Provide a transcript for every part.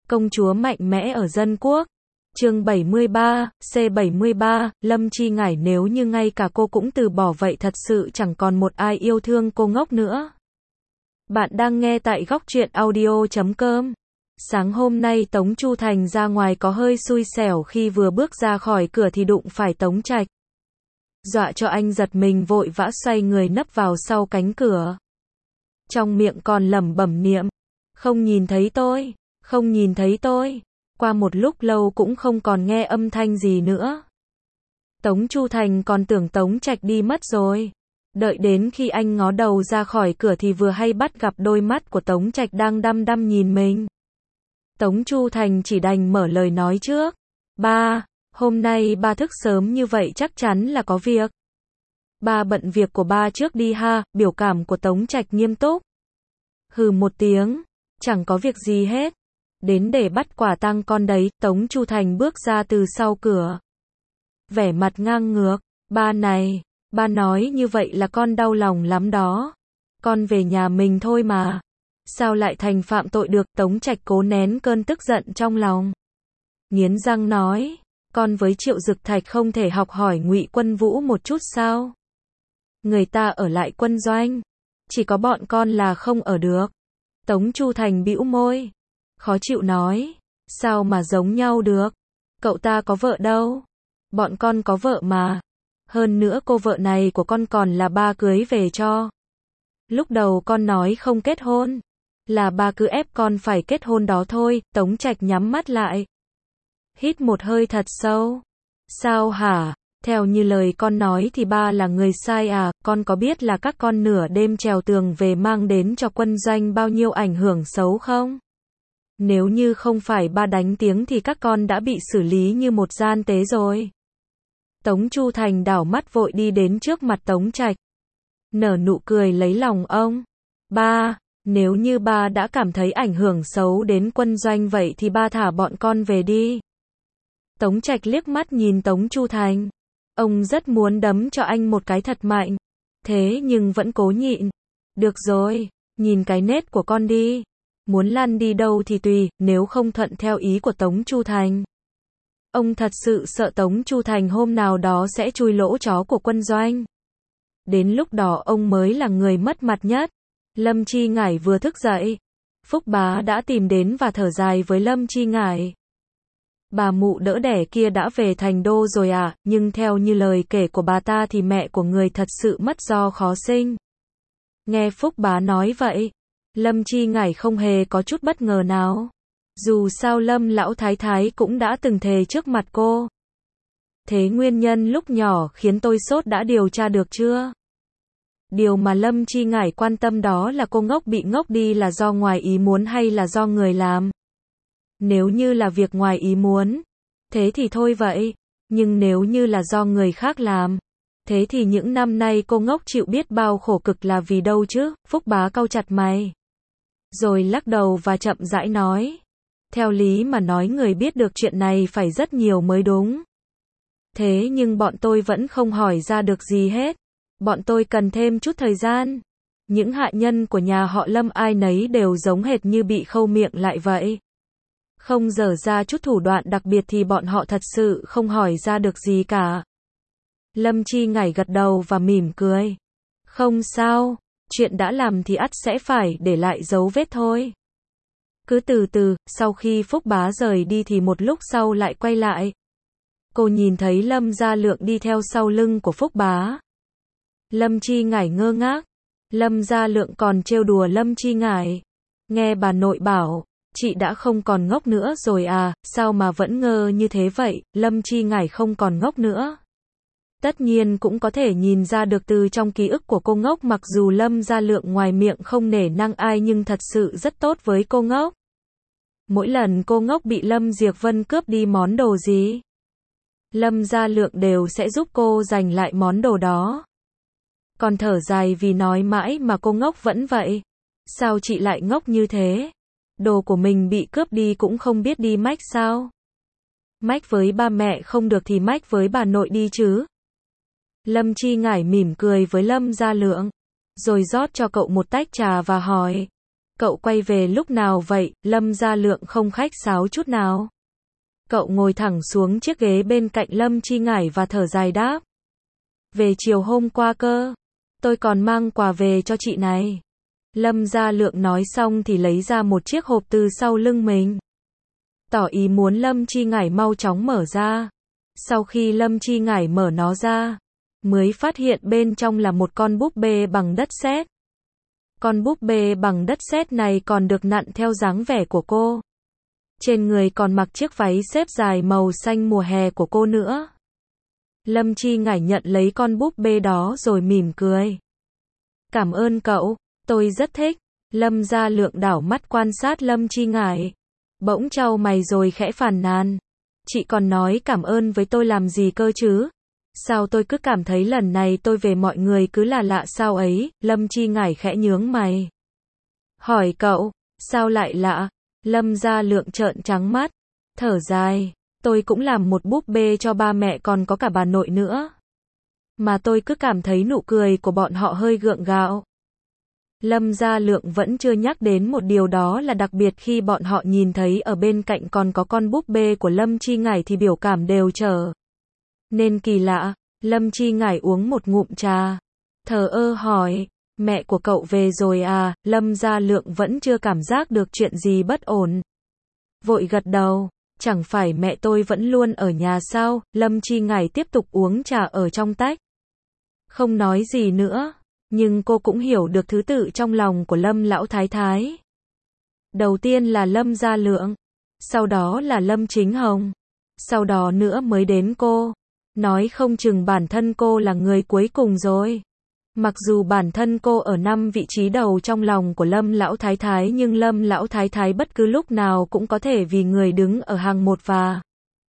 Công chúa mạnh mẽ ở dân quốc. Chương 73, C73, Lâm Chi Ngải nếu như ngay cả cô cũng từ bỏ vậy thật sự chẳng còn một ai yêu thương cô ngốc nữa. Bạn đang nghe tại góc truyện audio.com. Sáng hôm nay Tống Chu Thành ra ngoài có hơi xui xẻo khi vừa bước ra khỏi cửa thì đụng phải Tống Trạch. Dọa cho anh giật mình vội vã xoay người nấp vào sau cánh cửa. Trong miệng còn lẩm bẩm niệm, không nhìn thấy tôi, không nhìn thấy tôi. Qua một lúc lâu cũng không còn nghe âm thanh gì nữa. Tống Chu Thành còn tưởng Tống Trạch đi mất rồi. Đợi đến khi anh ngó đầu ra khỏi cửa thì vừa hay bắt gặp đôi mắt của Tống Trạch đang đăm đăm nhìn mình. Tống Chu Thành chỉ đành mở lời nói trước. Ba, hôm nay ba thức sớm như vậy chắc chắn là có việc. Ba bận việc của ba trước đi ha, biểu cảm của Tống Trạch nghiêm túc. Hừ một tiếng, chẳng có việc gì hết. Đến để bắt quả tang con đấy, Tống Chu Thành bước ra từ sau cửa. Vẻ mặt ngang ngược, ba này, ba nói như vậy là con đau lòng lắm đó. Con về nhà mình thôi mà. Sao lại thành phạm tội được, Tống Trạch cố nén cơn tức giận trong lòng. Nghiến răng nói, con với Triệu Dực Thạch không thể học hỏi Ngụy Quân Vũ một chút sao? Người ta ở lại quân doanh, chỉ có bọn con là không ở được. Tống Chu Thành bĩu môi, khó chịu nói, sao mà giống nhau được, cậu ta có vợ đâu, bọn con có vợ mà, hơn nữa cô vợ này của con còn là ba cưới về cho. Lúc đầu con nói không kết hôn, là ba cứ ép con phải kết hôn đó thôi. Tống Trạch nhắm mắt lại, hít một hơi thật sâu. Sao hả, theo như lời con nói thì ba là người sai à, con có biết là các con nửa đêm trèo tường về mang đến cho quân doanh bao nhiêu ảnh hưởng xấu không? Nếu như không phải ba đánh tiếng thì các con đã bị xử lý như một gian tế rồi. Tống Chu Thành đảo mắt vội đi đến trước mặt Tống Trạch, nở nụ cười lấy lòng ông. Ba, nếu như ba đã cảm thấy ảnh hưởng xấu đến quân doanh vậy thì ba thả bọn con về đi. Tống Trạch liếc mắt nhìn Tống Chu Thành. Ông rất muốn đấm cho anh một cái thật mạnh. Thế nhưng vẫn cố nhịn. Được rồi, nhìn cái nết của con đi. Muốn lăn đi đâu thì tùy, nếu không thuận theo ý của Tống Chu Thành. Ông thật sự sợ Tống Chu Thành hôm nào đó sẽ chui lỗ chó của quân doanh. Đến lúc đó ông mới là người mất mặt nhất. Lâm Chi Ngải vừa thức dậy, Phúc Bá đã tìm đến và thở dài với Lâm Chi Ngải. Bà mụ đỡ đẻ kia đã về thành đô rồi à, nhưng theo như lời kể của bà ta thì mẹ của người thật sự mất do khó sinh. Nghe Phúc Bá nói vậy, Lâm Chi Ngải không hề có chút bất ngờ nào. Dù sao Lâm lão thái thái cũng đã từng thề trước mặt cô. Thế nguyên nhân lúc nhỏ khiến tôi sốt đã điều tra được chưa? Điều mà Lâm Chi Ngải quan tâm đó là cô ngốc bị ngốc đi là do ngoài ý muốn hay là do người làm. Nếu như là việc ngoài ý muốn, thế thì thôi vậy. Nhưng nếu như là do người khác làm, thế thì những năm nay cô ngốc chịu biết bao khổ cực là vì đâu chứ? Phúc Bá cau chặt mày, rồi lắc đầu và chậm rãi nói. Theo lý mà nói người biết được chuyện này phải rất nhiều mới đúng. Thế nhưng bọn tôi vẫn không hỏi ra được gì hết. Bọn tôi cần thêm chút thời gian. Những hạ nhân của nhà họ Lâm ai nấy đều giống hệt như bị khâu miệng lại vậy. Không dở ra chút thủ đoạn đặc biệt thì bọn họ thật sự không hỏi ra được gì cả. Lâm Chi Ngải gật đầu và mỉm cười. Không sao, chuyện đã làm thì ắt sẽ phải để lại dấu vết thôi. Cứ từ từ, sau khi Phúc Bá rời đi thì một lúc sau lại quay lại. Cô nhìn thấy Lâm Gia Lượng đi theo sau lưng của Phúc Bá. Lâm Chi Ngải ngơ ngác. Lâm Gia Lượng còn trêu đùa Lâm Chi Ngải. Nghe bà nội bảo, chị đã không còn ngốc nữa rồi à, sao mà vẫn ngơ như thế vậy? Lâm Chi Ngải không còn ngốc nữa. Tất nhiên cũng có thể nhìn ra được từ trong ký ức của cô ngốc, mặc dù Lâm Gia Lượng ngoài miệng không nể nang ai nhưng thật sự rất tốt với cô ngốc. Mỗi lần cô ngốc bị Lâm Diệc Vân cướp đi món đồ gì, Lâm Gia Lượng đều sẽ giúp cô giành lại món đồ đó. Còn thở dài vì nói mãi mà cô ngốc vẫn vậy. Sao chị lại ngốc như thế? Đồ của mình bị cướp đi cũng không biết đi mách sao? Mách với ba mẹ không được thì mách với bà nội đi chứ. Lâm Chi Ngải mỉm cười với Lâm Gia Lượng, rồi rót cho cậu một tách trà và hỏi. Cậu quay về lúc nào vậy? Lâm Gia Lượng không khách sáo chút nào. Cậu ngồi thẳng xuống chiếc ghế bên cạnh Lâm Chi Ngải và thở dài đáp. Về chiều hôm qua cơ. Tôi còn mang quà về cho chị này. Lâm Gia Lượng nói xong thì lấy ra một chiếc hộp từ sau lưng mình. Tỏ ý muốn Lâm Chi Ngải mau chóng mở ra. Sau khi Lâm Chi Ngải mở nó ra, mới phát hiện bên trong là một con búp bê bằng đất sét. Con búp bê bằng đất sét này còn được nặn theo dáng vẻ của cô. Trên người còn mặc chiếc váy xếp dài màu xanh mùa hè của cô nữa. Lâm Chi Ngải nhận lấy con búp bê đó rồi mỉm cười. Cảm ơn cậu, tôi rất thích. Lâm Gia Lượng đảo mắt quan sát Lâm Chi Ngải. Bỗng chau mày rồi khẽ phàn nàn. Chị còn nói cảm ơn với tôi làm gì cơ chứ? Sao tôi cứ cảm thấy lần này tôi về mọi người cứ là lạ sao ấy? Lâm Chi Ngải khẽ nhướng mày. Hỏi cậu, sao lại lạ? Lâm Gia Lượng trợn trắng mắt, thở dài. Tôi cũng làm một búp bê cho ba mẹ còn có cả bà nội nữa. Mà tôi cứ cảm thấy nụ cười của bọn họ hơi gượng gạo. Lâm Gia Lượng vẫn chưa nhắc đến một điều đó là đặc biệt khi bọn họ nhìn thấy ở bên cạnh còn có con búp bê của Lâm Chi Ngải thì biểu cảm đều trở nên kỳ lạ. Lâm Chi Ngải uống một ngụm trà, thờ ơ hỏi, mẹ của cậu về rồi à? Lâm Gia Lượng vẫn chưa cảm giác được chuyện gì bất ổn. Vội gật đầu, chẳng phải mẹ tôi vẫn luôn ở nhà sao? Lâm Chi Ngải tiếp tục uống trà ở trong tách. Không nói gì nữa, nhưng cô cũng hiểu được thứ tự trong lòng của Lâm lão thái thái. Đầu tiên là Lâm Gia Lượng, sau đó là Lâm Chính Hồng, sau đó nữa mới đến cô. Nói không chừng bản thân cô là người cuối cùng rồi. Mặc dù bản thân cô ở 5 vị trí đầu trong lòng của Lâm lão thái thái nhưng Lâm lão thái thái bất cứ lúc nào cũng có thể vì người đứng ở hàng 1 và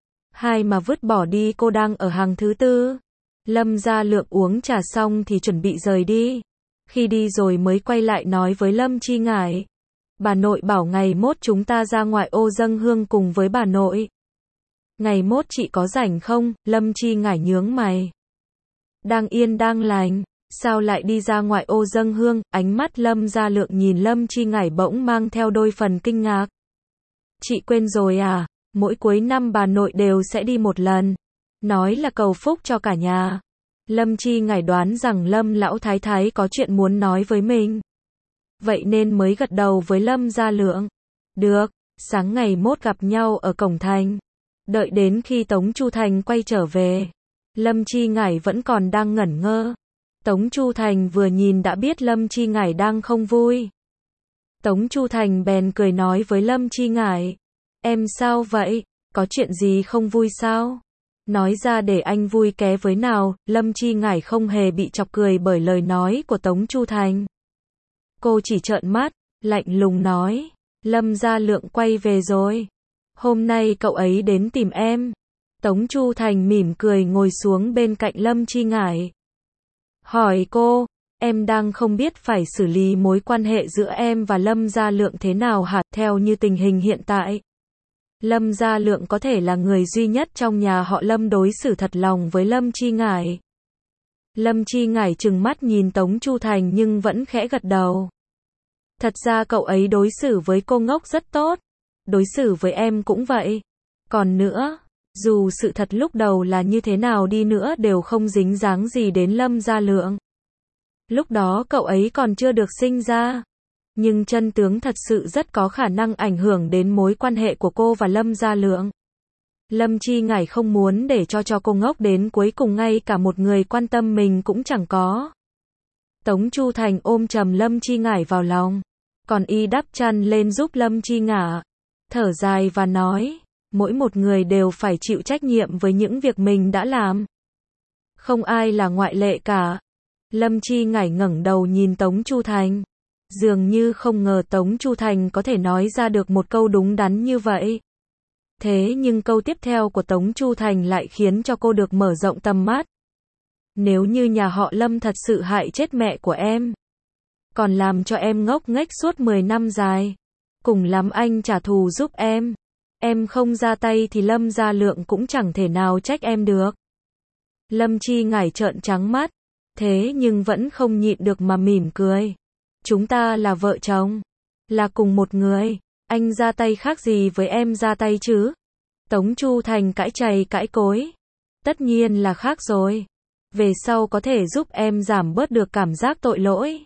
2 mà vứt bỏ đi cô đang ở hàng thứ 4. Lâm Gia Lượng uống trà xong thì chuẩn bị rời đi. Khi đi rồi mới quay lại nói với Lâm Chi Ngải. Bà nội bảo ngày mốt chúng ta ra ngoại ô dâng hương cùng với bà nội. Ngày mốt chị có rảnh không? Lâm Chi Ngải nhướng mày. Đang yên đang lành, sao lại đi ra ngoại ô dâng hương? Ánh mắt Lâm Gia Lượng nhìn Lâm Chi Ngải bỗng mang theo đôi phần kinh ngạc. Chị quên rồi à? Mỗi cuối năm bà nội đều sẽ đi một lần. Nói là cầu phúc cho cả nhà. Lâm Chi Ngải đoán rằng Lâm lão thái thái có chuyện muốn nói với mình. Vậy nên mới gật đầu với Lâm Gia Lượng. Được, sáng ngày mốt gặp nhau ở cổng thành. Đợi đến khi Tống Chu Thành quay trở về. Lâm Chi Ngải vẫn còn đang ngẩn ngơ. Tống Chu Thành vừa nhìn đã biết Lâm Chi Ngải đang không vui. Tống Chu Thành bèn cười nói với Lâm Chi Ngải. Em sao vậy? Có chuyện gì không vui sao? Nói ra để anh vui ké với nào? Lâm Chi Ngải không hề bị chọc cười bởi lời nói của Tống Chu Thành. Cô chỉ trợn mắt, lạnh lùng nói. Lâm Gia Lượng quay về rồi. Hôm nay cậu ấy đến tìm em. Tống Chu Thành mỉm cười ngồi xuống bên cạnh Lâm Chi Ngải. Hỏi cô, em đang không biết phải xử lý mối quan hệ giữa em và Lâm Gia Lượng thế nào hả? Theo như tình hình hiện tại, Lâm Gia Lượng có thể là người duy nhất trong nhà họ Lâm đối xử thật lòng với Lâm Chi Ngải. Lâm Chi Ngải trừng mắt nhìn Tống Chu Thành nhưng vẫn khẽ gật đầu. Thật ra cậu ấy đối xử với cô ngốc rất tốt. Đối xử với em cũng vậy. Còn nữa, dù sự thật lúc đầu là như thế nào đi nữa đều không dính dáng gì đến Lâm Gia Lượng. Lúc đó cậu ấy còn chưa được sinh ra. Nhưng chân tướng thật sự rất có khả năng ảnh hưởng đến mối quan hệ của cô và Lâm Gia Lượng. Lâm Chi Ngải không muốn để cho cô ngốc đến cuối cùng ngay cả một người quan tâm mình cũng chẳng có. Tống Chu Thành ôm chầm Lâm Chi Ngải vào lòng. Còn y đắp chăn lên giúp Lâm Chi Ngải. Thở dài và nói, mỗi một người đều phải chịu trách nhiệm với những việc mình đã làm. Không ai là ngoại lệ cả. Lâm Chi Ngải ngẩng đầu nhìn Tống Chu Thành. Dường như không ngờ Tống Chu Thành có thể nói ra được một câu đúng đắn như vậy. Thế nhưng câu tiếp theo của Tống Chu Thành lại khiến cho cô được mở rộng tầm mắt. Nếu như nhà họ Lâm thật sự hại chết mẹ của em, còn làm cho em ngốc nghếch suốt 10 năm dài, cùng lắm anh trả thù giúp em không ra tay thì Lâm Gia Lượng cũng chẳng thể nào trách em được. Lâm Chi Ngải trợn trắng mắt, thế nhưng vẫn không nhịn được mà mỉm cười. Chúng ta là vợ chồng. Là cùng một người, anh ra tay khác gì với em ra tay chứ? Tống Chu Thành cãi chày cãi cối. Tất nhiên là khác rồi. Về sau có thể giúp em giảm bớt được cảm giác tội lỗi.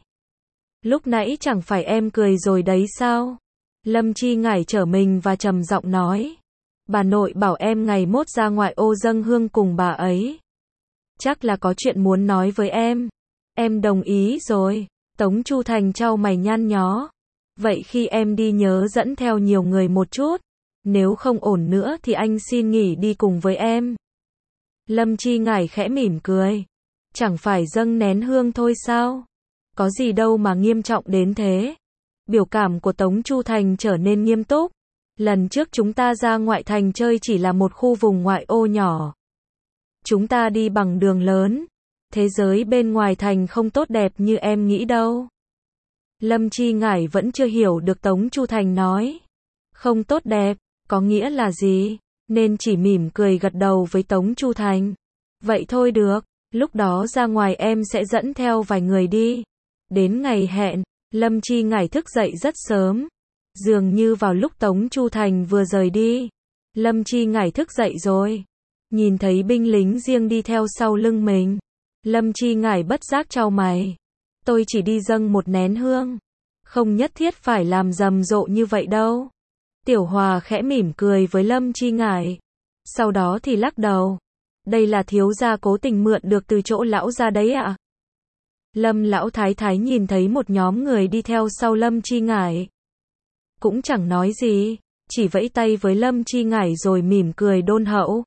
Lúc nãy chẳng phải em cười rồi đấy sao? Lâm Chi Ngải trở mình và trầm giọng nói. Bà nội bảo em ngày mốt ra ngoại ô dâng hương cùng bà ấy. Chắc là có chuyện muốn nói với em. Em đồng ý rồi. Tống Chu Thành chau mày nhăn nhó. Vậy khi em đi nhớ dẫn theo nhiều người một chút. Nếu không ổn nữa thì anh xin nghỉ đi cùng với em. Lâm Chi Ngải khẽ mỉm cười. Chẳng phải dâng nén hương thôi sao? Có gì đâu mà nghiêm trọng đến thế. Biểu cảm của Tống Chu Thành trở nên nghiêm túc. Lần trước chúng ta ra ngoại thành chơi chỉ là một khu vùng ngoại ô nhỏ. Chúng ta đi bằng đường lớn. Thế giới bên ngoài thành không tốt đẹp như em nghĩ đâu. Lâm Chi Ngải vẫn chưa hiểu được Tống Chu Thành nói. Không tốt đẹp, có nghĩa là gì? Nên chỉ mỉm cười gật đầu với Tống Chu Thành. Vậy thôi được, lúc đó ra ngoài em sẽ dẫn theo vài người đi. Đến ngày hẹn, Lâm Chi Ngải thức dậy rất sớm. Dường như vào lúc Tống Chu Thành vừa rời đi. Lâm Chi Ngải thức dậy rồi. Nhìn thấy binh lính riêng đi theo sau lưng mình. Lâm Chi Ngải bất giác chau mày. Tôi chỉ đi dâng một nén hương. Không nhất thiết phải làm rầm rộ như vậy đâu. Tiểu Hòa khẽ mỉm cười với Lâm Chi Ngải. Sau đó thì lắc đầu. Đây là thiếu gia cố tình mượn được từ chỗ lão gia đấy ạ. Lâm lão thái thái nhìn thấy một nhóm người đi theo sau Lâm Chi Ngải. Cũng chẳng nói gì, chỉ vẫy tay với Lâm Chi Ngải rồi mỉm cười đôn hậu.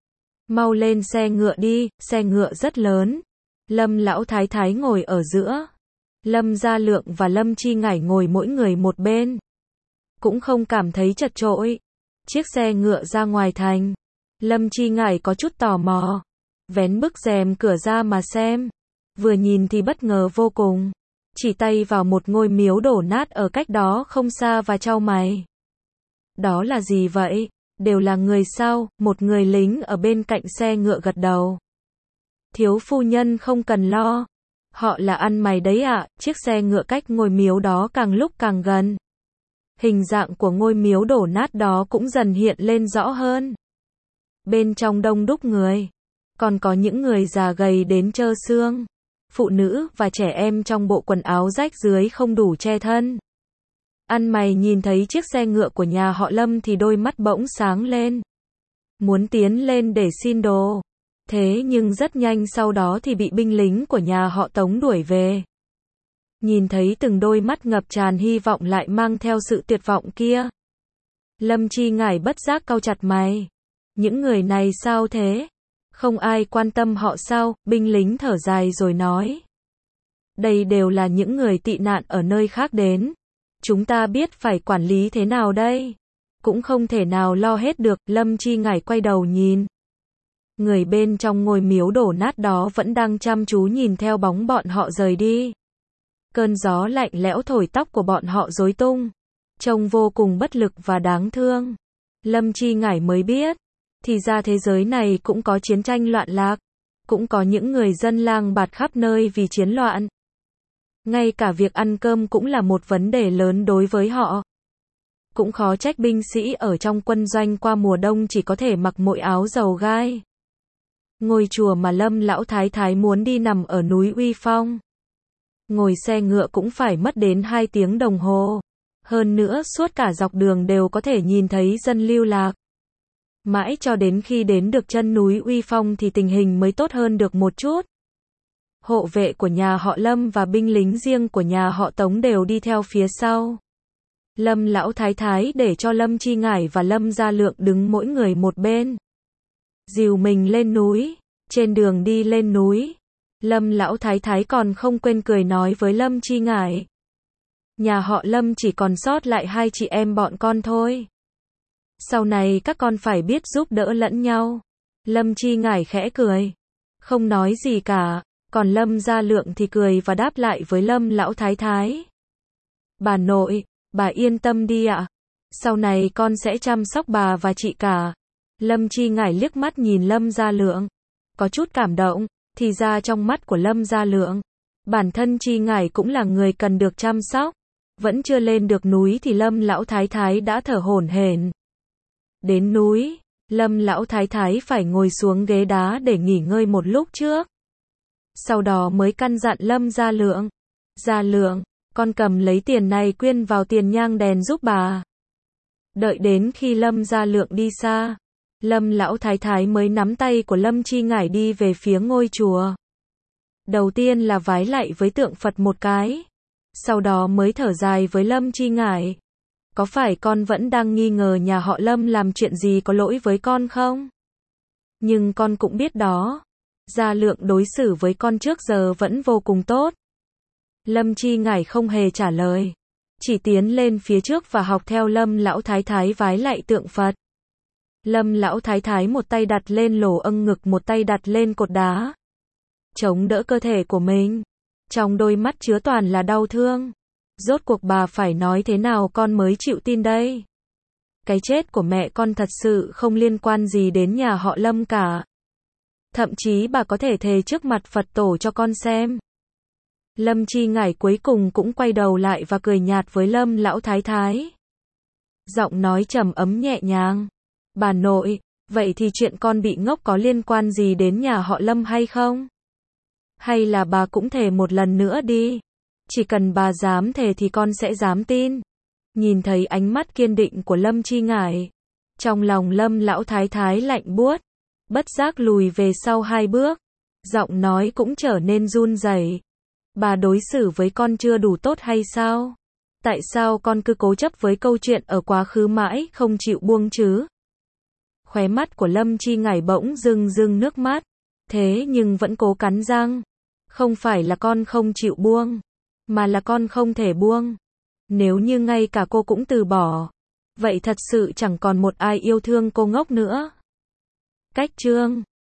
Mau lên xe ngựa đi, xe ngựa rất lớn. Lâm lão thái thái ngồi ở giữa. Lâm Gia Lượng và Lâm Chi Ngải ngồi mỗi người một bên. Cũng không cảm thấy chật chội. Chiếc xe ngựa ra ngoài thành. Lâm Chi Ngải có chút tò mò. Vén bức rèm cửa ra mà xem. Vừa nhìn thì bất ngờ vô cùng. Chỉ tay vào một ngôi miếu đổ nát ở cách đó không xa và chau mày. Đó là gì vậy? Đều là người sao? Một người lính ở bên cạnh xe ngựa gật đầu. Thiếu phu nhân không cần lo. Họ là ăn mày đấy ạ. Chiếc xe ngựa cách ngôi miếu đó càng lúc càng gần. Hình dạng của ngôi miếu đổ nát đó cũng dần hiện lên rõ hơn. Bên trong đông đúc người. Còn có những người già gầy đến trơ xương. Phụ nữ và trẻ em trong bộ quần áo rách rưới không đủ che thân. Ăn mày nhìn thấy chiếc xe ngựa của nhà họ Lâm thì đôi mắt bỗng sáng lên. Muốn tiến lên để xin đồ. Thế nhưng rất nhanh sau đó thì bị binh lính của nhà họ Tống đuổi về. Nhìn thấy từng đôi mắt ngập tràn hy vọng lại mang theo sự tuyệt vọng kia. Lâm Chi Ngải bất giác cau chặt mày. Những người này sao thế? Không ai quan tâm họ sao? Binh lính thở dài rồi nói. Đây đều là những người tị nạn ở nơi khác đến. Chúng ta biết phải quản lý thế nào đây? Cũng không thể nào lo hết được. Lâm Chi Ngải quay đầu nhìn. Người bên trong ngôi miếu đổ nát đó vẫn đang chăm chú nhìn theo bóng bọn họ rời đi. Cơn gió lạnh lẽo thổi tóc của bọn họ rối tung. Trông vô cùng bất lực và đáng thương. Lâm Chi Ngải mới biết. Thì ra thế giới này cũng có chiến tranh loạn lạc. Cũng có những người dân lang bạt khắp nơi vì chiến loạn. Ngay cả việc ăn cơm cũng là một vấn đề lớn đối với họ. Cũng khó trách binh sĩ ở trong quân doanh qua mùa đông chỉ có thể mặc mỗi áo dầu gai. Ngôi chùa mà Lâm lão thái thái muốn đi nằm ở núi Uy Phong. Ngồi xe ngựa cũng phải mất đến 2 tiếng đồng hồ. Hơn nữa suốt cả dọc đường đều có thể nhìn thấy dân lưu lạc. Mãi cho đến khi đến được chân núi Uy Phong thì tình hình mới tốt hơn được một chút. Hộ vệ của nhà họ Lâm và binh lính riêng của nhà họ Tống đều đi theo phía sau. Lâm lão thái thái để cho Lâm Chi Ngải và Lâm Gia Lượng đứng mỗi người một bên. Dìu mình lên núi. Trên đường đi lên núi, Lâm lão thái thái còn không quên cười nói với Lâm Chi Ngải. Nhà họ Lâm chỉ còn sót lại 2 chị em bọn con thôi. Sau này các con phải biết giúp đỡ lẫn nhau. Lâm Chi Ngải khẽ cười. Không nói gì cả. Còn Lâm Gia Lượng thì cười và đáp lại với Lâm lão thái thái. Bà nội, bà yên tâm đi ạ. Sau này con sẽ chăm sóc bà và chị cả. Lâm Chi Ngải liếc mắt nhìn Lâm Gia Lượng. Có chút cảm động. Thì ra trong mắt của Lâm Gia Lượng, bản thân Chi Ngải cũng là người cần được chăm sóc. Vẫn chưa lên được núi thì Lâm lão thái thái đã thở hổn hển. Đến núi, Lâm lão thái thái phải ngồi xuống ghế đá để nghỉ ngơi một lúc trước. Sau đó mới căn dặn Lâm Gia Lượng. Gia Lượng, con cầm lấy tiền này quyên vào tiền nhang đèn giúp bà. Đợi đến khi Lâm Gia Lượng đi xa, Lâm lão thái thái mới nắm tay của Lâm Chi Ngải đi về phía ngôi chùa. Đầu tiên là vái lạy với tượng Phật một cái, sau đó mới thở dài với Lâm Chi Ngải. Có phải con vẫn đang nghi ngờ nhà họ Lâm làm chuyện gì có lỗi với con không? Nhưng con cũng biết đó, Gia Lượng đối xử với con trước giờ vẫn vô cùng tốt. Lâm Chi Ngải không hề trả lời, chỉ tiến lên phía trước và học theo Lâm lão thái thái vái lạy tượng Phật. Lâm lão thái thái một tay đặt lên lỗ âng ngực, một tay đặt lên cột đá, chống đỡ cơ thể của mình. Trong đôi mắt chứa toàn là đau thương. Rốt cuộc bà phải nói thế nào con mới chịu tin đây? Cái chết của mẹ con thật sự không liên quan gì đến nhà họ Lâm cả. Thậm chí bà có thể thề trước mặt Phật tổ cho con xem. Lâm Chi Ngải cuối cùng cũng quay đầu lại và cười nhạt với Lâm lão thái thái. Giọng nói trầm ấm nhẹ nhàng. Bà nội, vậy thì chuyện con bị ngốc có liên quan gì đến nhà họ Lâm hay không? Hay là bà cũng thề một lần nữa đi. Chỉ cần bà dám thề thì con sẽ dám tin. Nhìn thấy ánh mắt kiên định của Lâm Chi Ngải, trong lòng Lâm lão thái thái lạnh buốt, bất giác lùi về sau 2 bước. Giọng nói cũng trở nên run rẩy. Bà đối xử với con chưa đủ tốt hay sao? Tại sao con cứ cố chấp với câu chuyện ở quá khứ mãi không chịu buông chứ? Khóe mắt của Lâm Chi Ngải bỗng rưng rưng nước mắt, thế nhưng vẫn cố cắn răng. Không phải là con không chịu buông, mà là con không thể buông. Nếu như ngay cả cô cũng từ bỏ, vậy thật sự chẳng còn một ai yêu thương cô ngốc nữa. Cách chương